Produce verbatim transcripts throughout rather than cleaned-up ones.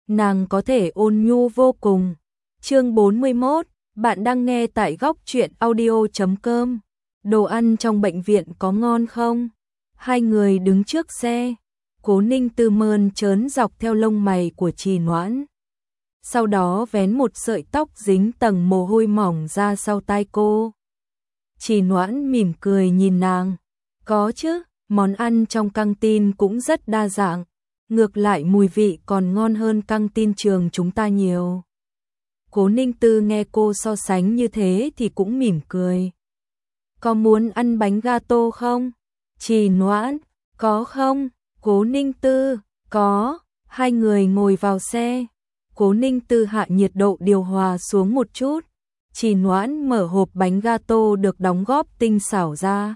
nàng có thể ôn nhu vô cùng. Chương bốn mươi mốt, bạn đang nghe tại góc truyện audio chấm com. Đồ ăn trong bệnh viện có ngon không? Hai người đứng trước xe, Cố Ninh Tư mơn trớn dọc theo lông mày của Trì Noãn. Sau đó vén một sợi tóc dính tầng mồ hôi mỏng ra sau tai cô. Trì Noãn mỉm cười nhìn nàng. Có chứ, món ăn trong căng tin cũng rất đa dạng. Ngược lại mùi vị còn ngon hơn căng tin trường chúng ta nhiều. Cố Ninh Tư nghe cô so sánh như thế thì cũng mỉm cười. Có muốn ăn bánh gato không? Trì Noãn, có không? Cố Ninh Tư, có. Hai người ngồi vào xe. Cố Ninh Tư hạ nhiệt độ điều hòa xuống một chút. Trì Noãn mở hộp bánh gato được đóng góp tinh xảo ra.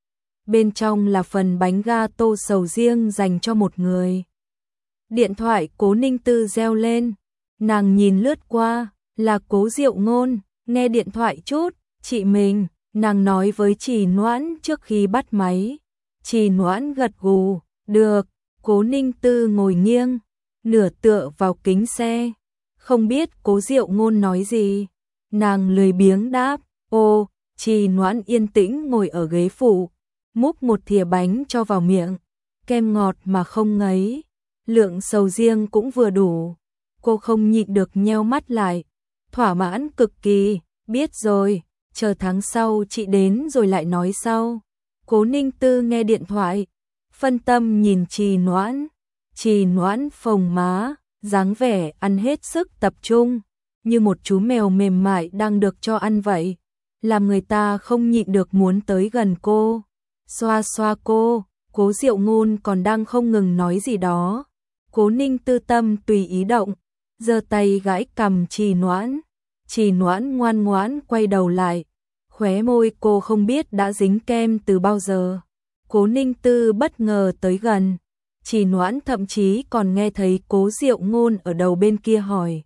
Bên trong là phần bánh gato sầu riêng dành cho một người. Điện thoại Cố Ninh Tư reo lên. Nàng nhìn lướt qua, là Cố Diệu Ngôn. Nghe điện thoại chút, chị mình. Nàng nói với Trì Noãn trước khi bắt máy. Trì Noãn gật gù, được. Cố Ninh Tư ngồi nghiêng, nửa tựa vào kính xe. Không biết Cố Diệu Ngôn nói gì. Nàng lười biếng đáp, ô. Trì Noãn yên tĩnh ngồi ở ghế phụ, múc một thìa bánh cho vào miệng. Kem ngọt mà không ngấy, lượng sầu riêng cũng vừa đủ. Cô không nhịn được nheo mắt lại, thỏa mãn cực kỳ. Biết rồi, chờ tháng sau chị đến rồi lại nói sau. Cố Ninh Tư nghe điện thoại, phân tâm nhìn Trì Noãn. Trì Noãn phồng má, dáng vẻ ăn hết sức tập trung, như một chú mèo mềm mại đang được cho ăn vậy, làm người ta không nhịn được muốn tới gần cô. Xoa xoa cô, Cố Diệu Ngôn còn đang không ngừng nói gì đó. Cố Ninh Tư tâm tùy ý động, giơ tay gãi cằm Trì Noãn. Trì Noãn ngoan ngoãn quay đầu lại, khóe môi cô không biết đã dính kem từ bao giờ. Cố Ninh Tư bất ngờ tới gần, Trì Noãn thậm chí còn nghe thấy Cố Diệu Ngôn ở đầu bên kia hỏi.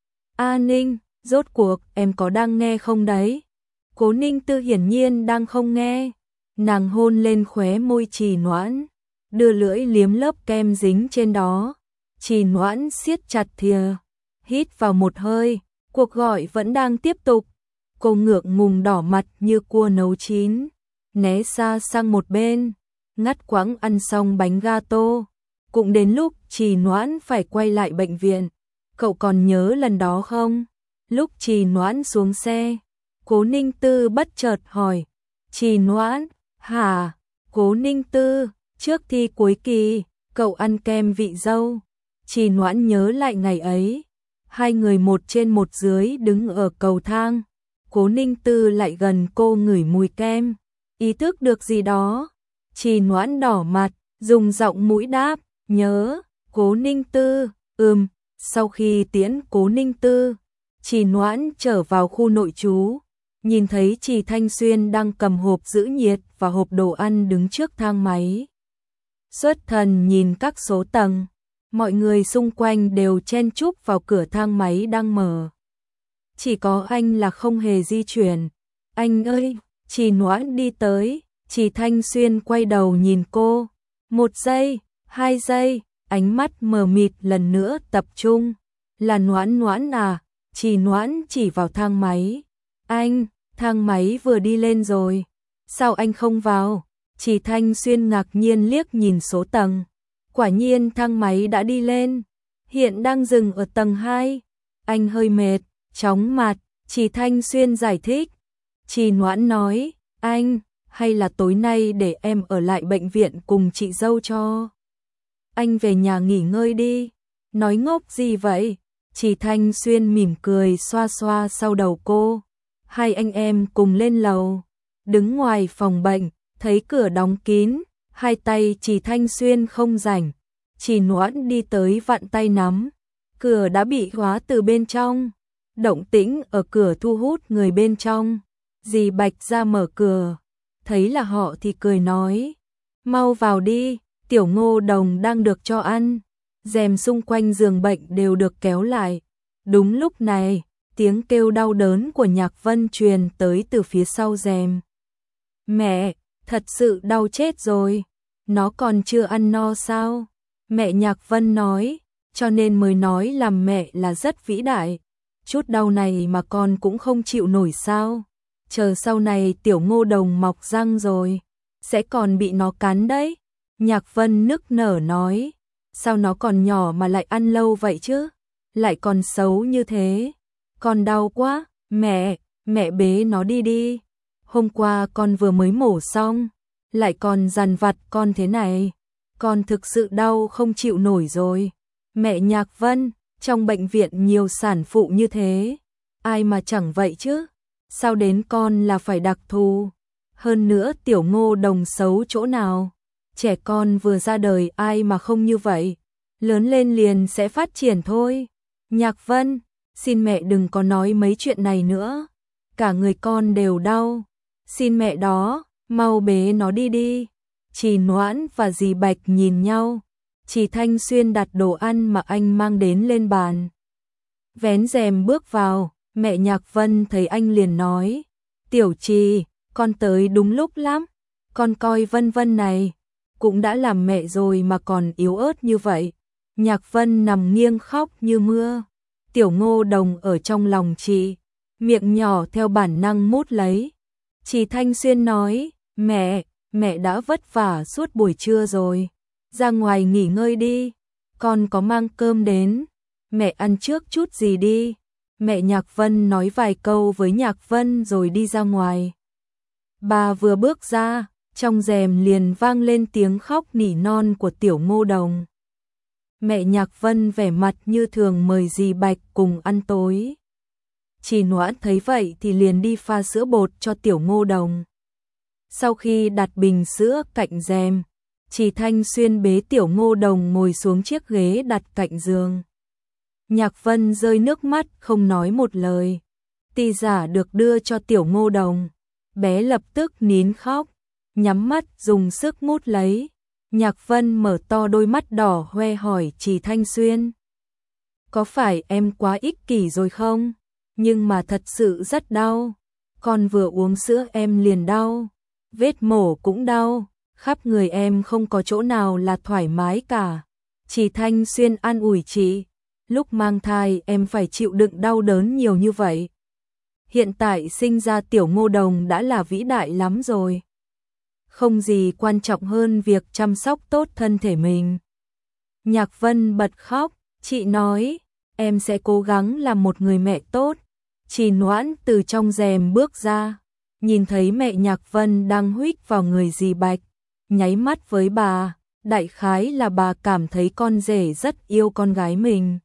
A Ninh, rốt cuộc em có đang nghe không đấy? Cố Ninh Tư hiển nhiên đang không nghe. Nàng hôn lên khóe môi Trì Noãn, đưa lưỡi liếm lớp kem dính trên đó. Trì Noãn siết chặt thìa, hít vào một hơi, cuộc gọi vẫn đang tiếp tục. Cô ngượng ngùng đỏ mặt như cua nấu chín, né xa sang một bên, ngắt quãng ăn xong bánh gato. Cũng đến lúc Trì Noãn phải quay lại bệnh viện. Cậu còn nhớ lần đó không? Lúc Trì Noãn xuống xe, Cố Ninh Tư bất chợt hỏi. Trì Noãn, hả? Cố Ninh Tư, trước thi cuối kỳ, cậu ăn kem vị dâu. Trì Noãn nhớ lại ngày ấy, hai người một trên một dưới đứng ở cầu thang. Cố Ninh Tư lại gần cô ngửi mùi kem, ý thức được gì đó. Trì Noãn đỏ mặt, dùng giọng mũi đáp, nhớ. Cố Ninh Tư, ừm. Sau khi tiễn Cố Ninh Tư, Trì Noãn trở vào khu nội trú, nhìn thấy Trì Thanh Xuyên đang cầm hộp giữ nhiệt và hộp đồ ăn đứng trước thang máy. Xuất thần nhìn các số tầng, mọi người xung quanh đều chen chúc vào cửa thang máy đang mở. Chỉ có anh là không hề di chuyển. Anh ơi! Trì Noãn đi tới, Trì Thanh Xuyên quay đầu nhìn cô. Một giây, hai giây, ánh mắt mờ mịt lần nữa tập trung. Là Noãn Noãn à? Trì Noãn chỉ vào thang máy. Anh, thang máy vừa đi lên rồi. Sao anh không vào? Trì Thanh Xuyên ngạc nhiên liếc nhìn số tầng. Quả nhiên thang máy đã đi lên, hiện đang dừng ở tầng hai. Anh hơi mệt, chóng mặt, Trì Thanh Xuyên giải thích. Trì Noãn nói, anh, hay là tối nay để em ở lại bệnh viện cùng chị dâu cho. Anh về nhà nghỉ ngơi đi. Nói ngốc gì vậy? Trì Thanh Xuyên mỉm cười xoa xoa sau đầu cô. Hai anh em cùng lên lầu, đứng ngoài phòng bệnh, thấy cửa đóng kín, hai tay Trì Thanh Xuyên không rảnh. Trì Noãn đi tới vặn tay nắm, cửa đã bị khóa từ bên trong. Động tĩnh ở cửa thu hút người bên trong. Dì Bạch ra mở cửa, thấy là họ thì cười nói, mau vào đi, Tiểu Ngô Đồng đang được cho ăn. Rèm xung quanh giường bệnh đều được kéo lại. Đúng lúc này, tiếng kêu đau đớn của Nhạc Vân truyền tới từ phía sau rèm. Mẹ, thật sự đau chết rồi, nó còn chưa ăn no sao? Mẹ Nhạc Vân nói, cho nên mới nói làm mẹ là rất vĩ đại. Chút đau này mà con cũng không chịu nổi sao? Chờ sau này tiểu Ngô Đồng mọc răng rồi, sẽ còn bị nó cắn đấy. Nhạc Vân nức nở nói, sao nó còn nhỏ mà lại ăn lâu vậy chứ? Lại còn xấu như thế. Con đau quá, mẹ, mẹ bế nó đi đi. Hôm qua con vừa mới mổ xong, lại còn dằn vặt con thế này. Con thực sự đau không chịu nổi rồi. Mẹ Nhạc Vân, trong bệnh viện nhiều sản phụ như thế, ai mà chẳng vậy chứ? Sao đến con là phải đặc thù? Hơn nữa tiểu Ngô Đồng xấu chỗ nào? Trẻ con vừa ra đời ai mà không như vậy? Lớn lên liền sẽ phát triển thôi. Nhạc Vân, xin mẹ đừng có nói mấy chuyện này nữa. Cả người con đều đau. Xin mẹ đó, mau bế nó đi đi. Chị Noãn và dì Bạch nhìn nhau. Chị Thanh Xuyên đặt đồ ăn mà anh mang đến lên bàn. Vén rèm bước vào, mẹ Nhạc Vân thấy anh liền nói, Tiểu Trì, con tới đúng lúc lắm. Con coi Vân Vân này, cũng đã làm mẹ rồi mà còn yếu ớt như vậy. Nhạc Vân nằm nghiêng khóc như mưa. Tiểu Ngô Đồng ở trong lòng chị, miệng nhỏ theo bản năng mút lấy. Chị Thanh Xuyên nói, mẹ, mẹ đã vất vả suốt buổi trưa rồi. Ra ngoài nghỉ ngơi đi, con có mang cơm đến. Mẹ ăn trước chút gì đi. Mẹ Nhạc Vân nói vài câu với Nhạc Vân rồi đi ra ngoài. Bà vừa bước ra, trong rèm liền vang lên tiếng khóc nỉ non của tiểu Ngô Đồng. Mẹ Nhạc Vân vẻ mặt như thường mời dì Bạch cùng ăn tối. Chị Noãn thấy vậy thì liền đi pha sữa bột cho tiểu Ngô Đồng. Sau khi đặt bình sữa cạnh rèm, chị Thanh Xuyên bế tiểu Ngô Đồng ngồi xuống chiếc ghế đặt cạnh giường. Nhạc Vân rơi nước mắt không nói một lời. Ti giả được đưa cho tiểu Ngô Đồng. Bé lập tức nín khóc, nhắm mắt dùng sức mút lấy. Nhạc Vân mở to đôi mắt đỏ hoe hỏi chị Thanh Xuyên. Có phải em quá ích kỷ rồi không? Nhưng mà thật sự rất đau. Con vừa uống sữa em liền đau. Vết mổ cũng đau. Khắp người em không có chỗ nào là thoải mái cả. Chị Thanh Xuyên an ủi chị. Lúc mang thai em phải chịu đựng đau đớn nhiều như vậy. Hiện tại sinh ra tiểu Ngô Đồng đã là vĩ đại lắm rồi. Không gì quan trọng hơn việc chăm sóc tốt thân thể mình. Nhạc Vân bật khóc, chị nói, em sẽ cố gắng làm một người mẹ tốt. Chị Noãn từ trong rèm bước ra, nhìn thấy mẹ Nhạc Vân đang huých vào người dì Bạch, nháy mắt với bà, đại khái là bà cảm thấy con rể rất yêu con gái mình.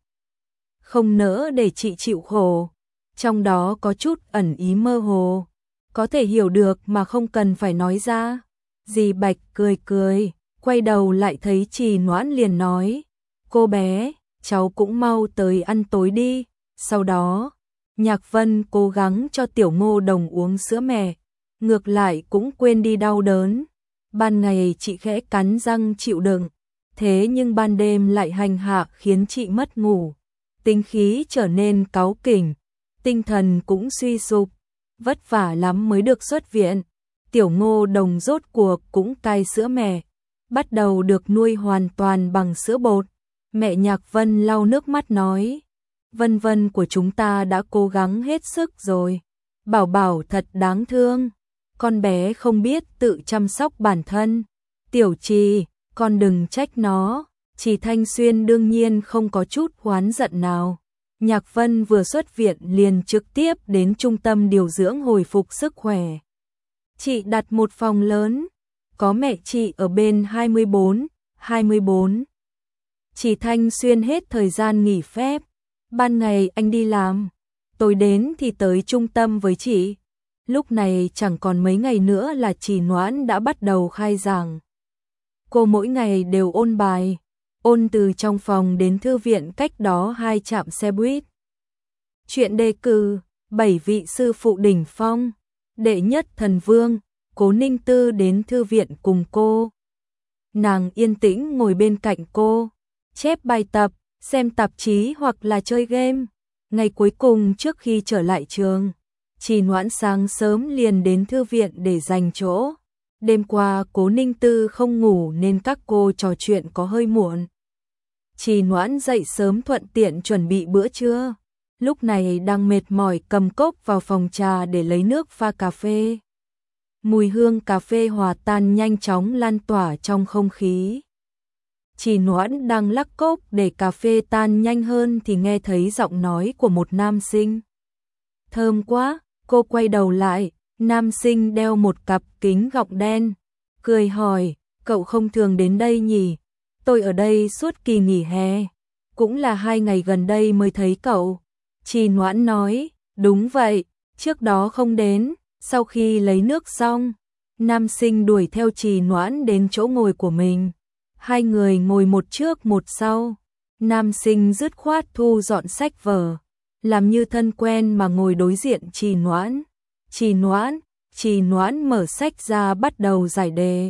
Không nỡ để chị chịu khổ, trong đó có chút ẩn ý mơ hồ, có thể hiểu được mà không cần phải nói ra. Dì Bạch cười cười, quay đầu lại thấy chị Noãn liền nói, cô bé, cháu cũng mau tới ăn tối đi. Sau đó, Nhạc Vân cố gắng cho tiểu Ngô Đồng uống sữa mẹ, ngược lại cũng quên đi đau đớn. Ban ngày chị khẽ cắn răng chịu đựng, thế nhưng ban đêm lại hành hạ khiến chị mất ngủ, tính khí trở nên cáu kỉnh, tinh thần cũng suy sụp, vất vả lắm mới được xuất viện. Tiểu Ngô Đồng rốt cuộc cũng cai sữa mẹ, bắt đầu được nuôi hoàn toàn bằng sữa bột. Mẹ Nhạc Vân lau nước mắt nói, Vân Vân của chúng ta đã cố gắng hết sức rồi. Bảo Bảo thật đáng thương, con bé không biết tự chăm sóc bản thân. Tiểu Trì, con đừng trách nó. Chị Thanh Xuyên đương nhiên không có chút oán giận nào. Nhạc Vân vừa xuất viện liền trực tiếp đến trung tâm điều dưỡng hồi phục sức khỏe. Chị đặt một phòng lớn, có mẹ chị ở bên hai mươi bốn, hai mươi bốn. Chị Thanh Xuyên hết thời gian nghỉ phép, ban ngày anh đi làm, tối đến thì tới trung tâm với chị. Lúc này chẳng còn mấy ngày nữa là chị Noãn đã bắt đầu khai giảng. Cô mỗi ngày đều ôn bài, ôn từ trong phòng đến thư viện cách đó hai trạm xe buýt. Chuyện đề cử, bảy vị sư phụ đỉnh phong, đệ nhất thần vương, Cố Ninh Tư đến thư viện cùng cô. Nàng yên tĩnh ngồi bên cạnh cô, chép bài tập, xem tạp chí hoặc là chơi game. Ngày cuối cùng trước khi trở lại trường, chị Noãn sáng sớm liền đến thư viện để dành chỗ. Đêm qua Cố Ninh Tư không ngủ nên các cô trò chuyện có hơi muộn. Trì Noãn dậy sớm thuận tiện chuẩn bị bữa trưa. Lúc này đang mệt mỏi cầm cốc vào phòng trà để lấy nước pha cà phê. Mùi hương cà phê hòa tan nhanh chóng lan tỏa trong không khí. Trì Noãn đang lắc cốc để cà phê tan nhanh hơn thì nghe thấy giọng nói của một nam sinh. Thơm quá, cô quay đầu lại, nam sinh đeo một cặp kính gọng đen, cười hỏi, cậu không thường đến đây nhỉ? Tôi ở đây suốt kỳ nghỉ hè, cũng là hai ngày gần đây mới thấy cậu. Trì Noãn nói, đúng vậy, trước đó không đến. Sau khi lấy nước xong, nam sinh đuổi theo Trì Noãn đến chỗ ngồi của mình. Hai người ngồi một trước một sau. Nam sinh dứt khoát thu dọn sách vở, làm như thân quen mà ngồi đối diện Trì Noãn. Trì Noãn, Trì Noãn mở sách ra bắt đầu giải đề.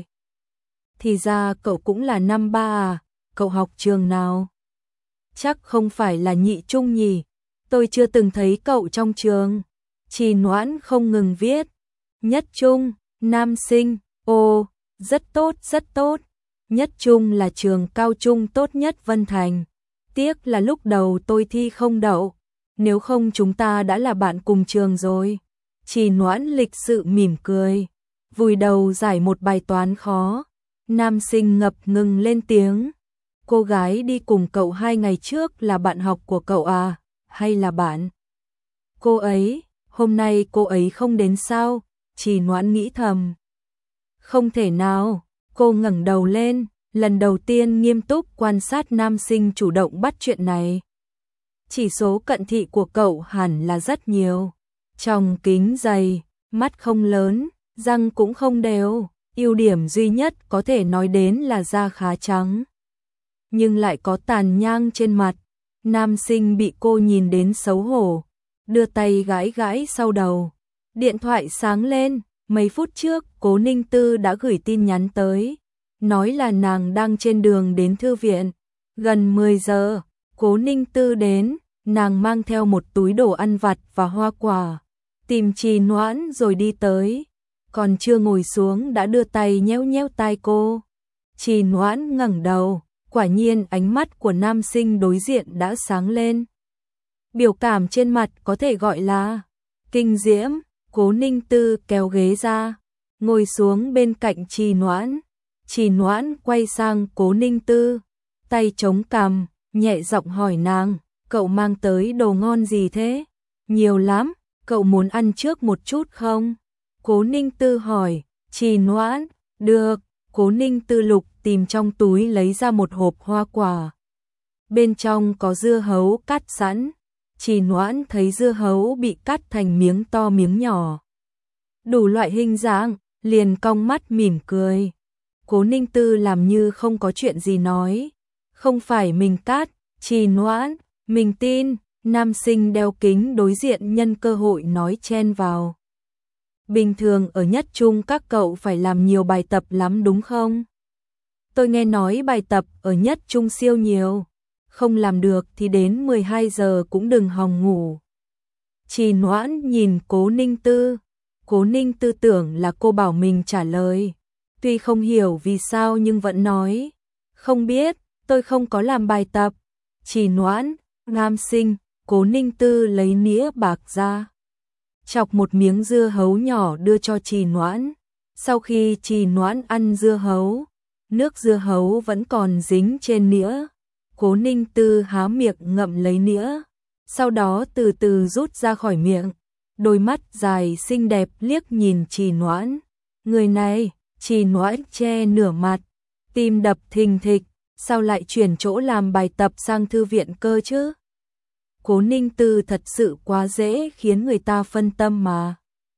Thì ra cậu cũng là năm ba à, cậu học trường nào? Chắc không phải là nhị trung nhỉ, tôi chưa từng thấy cậu trong trường. Trì Noãn không ngừng viết. Nhất trung, nam sinh, ồ, rất tốt, rất tốt. Nhất trung là trường cao trung tốt nhất Vân Thành. Tiếc là lúc đầu tôi thi không đậu, nếu không chúng ta đã là bạn cùng trường rồi. Trì Noãn lịch sự mỉm cười, vùi đầu giải một bài toán khó. Nam sinh ngập ngừng lên tiếng. Cô gái đi cùng cậu hai ngày trước là bạn học của cậu à, hay là bạn? Cô ấy, hôm nay cô ấy không đến sao? Trì Noãn nghĩ thầm. Không thể nào, cô ngẩng đầu lên, lần đầu tiên nghiêm túc quan sát nam sinh chủ động bắt chuyện này. Chỉ số cận thị của cậu hẳn là rất nhiều. Tròng kính dày, mắt không lớn, răng cũng không đều. Ưu điểm duy nhất có thể nói đến là da khá trắng, nhưng lại có tàn nhang trên mặt. Nam sinh bị cô nhìn đến xấu hổ, đưa tay gãi gãi sau đầu. Điện thoại sáng lên, mấy phút trước Cố Ninh Tư đã gửi tin nhắn tới, nói là nàng đang trên đường đến thư viện. Gần mười giờ, Cố Ninh Tư đến, nàng mang theo một túi đồ ăn vặt và hoa quả, tìm Trì Noãn rồi đi tới. Còn chưa ngồi xuống đã đưa tay nhéo nhéo tai cô. Trì Noãn ngẩng đầu, quả nhiên ánh mắt của nam sinh đối diện đã sáng lên. Biểu cảm trên mặt có thể gọi là kinh diễm. Cố Ninh Tư kéo ghế ra, ngồi xuống bên cạnh Trì Noãn. Trì Noãn quay sang Cố Ninh Tư, tay chống cằm, nhẹ giọng hỏi nàng, cậu mang tới đồ ngon gì thế? Nhiều lắm, cậu muốn ăn trước một chút không? Cố Ninh Tư hỏi. Trì Noãn, được. Cố Ninh Tư lục tìm trong túi lấy ra một hộp hoa quả. Bên trong có dưa hấu cắt sẵn. Trì Noãn thấy dưa hấu bị cắt thành miếng to miếng nhỏ, đủ loại hình dáng, liền cong mắt mỉm cười. Cố Ninh Tư làm như không có chuyện gì nói, không phải mình cắt. Trì Noãn, mình tin. Nam sinh đeo kính đối diện nhân cơ hội nói chen vào. Bình thường ở nhất trung các cậu phải làm nhiều bài tập lắm đúng không? Tôi nghe nói bài tập ở nhất trung siêu nhiều. Không làm được thì đến mười hai giờ cũng đừng hòng ngủ. Trì Noãn nhìn Cố Ninh Tư. Cố Ninh Tư tưởng là cô bảo mình trả lời. Tuy không hiểu vì sao nhưng vẫn nói. Không biết, tôi không có làm bài tập. Trì Noãn, nam sinh. Cố Ninh Tư lấy nĩa bạc ra, chọc một miếng dưa hấu nhỏ đưa cho Trì Noãn. Sau khi Trì Noãn ăn dưa hấu, nước dưa hấu vẫn còn dính trên nĩa. Cố Ninh Tư há miệng ngậm lấy nĩa, sau đó từ từ rút ra khỏi miệng. Đôi mắt dài xinh đẹp liếc nhìn Trì Noãn. Người này, Trì Noãn che nửa mặt, tim đập thình thịch, sao lại chuyển chỗ làm bài tập sang thư viện cơ chứ? Cố Ninh Tư thật sự quá dễ khiến người ta phân tâm mà.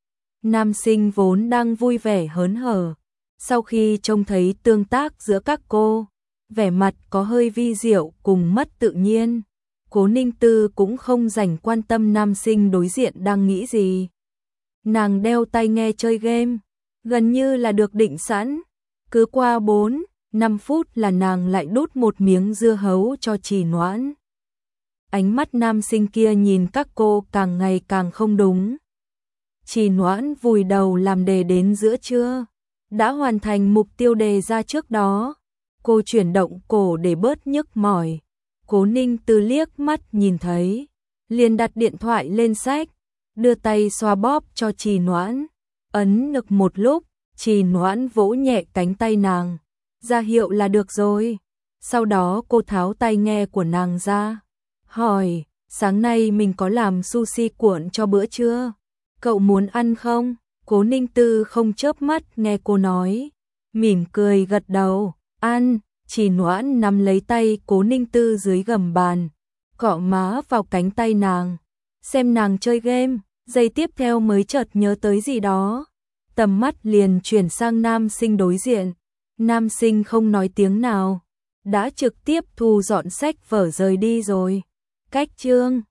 Nam sinh vốn đang vui vẻ hớn hở, sau khi trông thấy tương tác giữa các cô, vẻ mặt có hơi vi diệu cùng mất tự nhiên. Cố Ninh Tư cũng không dành quan tâm nam sinh đối diện đang nghĩ gì. Nàng đeo tai nghe chơi game, gần như là được định sẵn. Cứ qua bốn, năm phút là nàng lại đút một miếng dưa hấu cho Trì Noãn. Ánh mắt nam sinh kia nhìn các cô càng ngày càng không đúng. Trì Noãn vùi đầu làm đề đến giữa trưa, đã hoàn thành mục tiêu đề ra trước đó. Cô chuyển động cổ để bớt nhức mỏi, Cố Ninh Tư liếc mắt nhìn thấy, liền đặt điện thoại lên sách, đưa tay xoa bóp cho Trì Noãn, ấn nực một lúc, Trì Noãn vỗ nhẹ cánh tay nàng, ra hiệu là được rồi. Sau đó cô tháo tai nghe của nàng ra, hỏi, sáng nay mình có làm sushi cuộn cho bữa trưa? Cậu muốn ăn không? Cố Ninh Tư không chớp mắt nghe cô nói, mỉm cười gật đầu, ăn. Trì Noãn nắm lấy tay Cố Ninh Tư dưới gầm bàn, cọ má vào cánh tay nàng, xem nàng chơi game, giây tiếp theo mới chợt nhớ tới gì đó. Tầm mắt liền chuyển sang nam sinh đối diện, nam sinh không nói tiếng nào, đã trực tiếp thu dọn sách vở rời đi rồi. Cách chương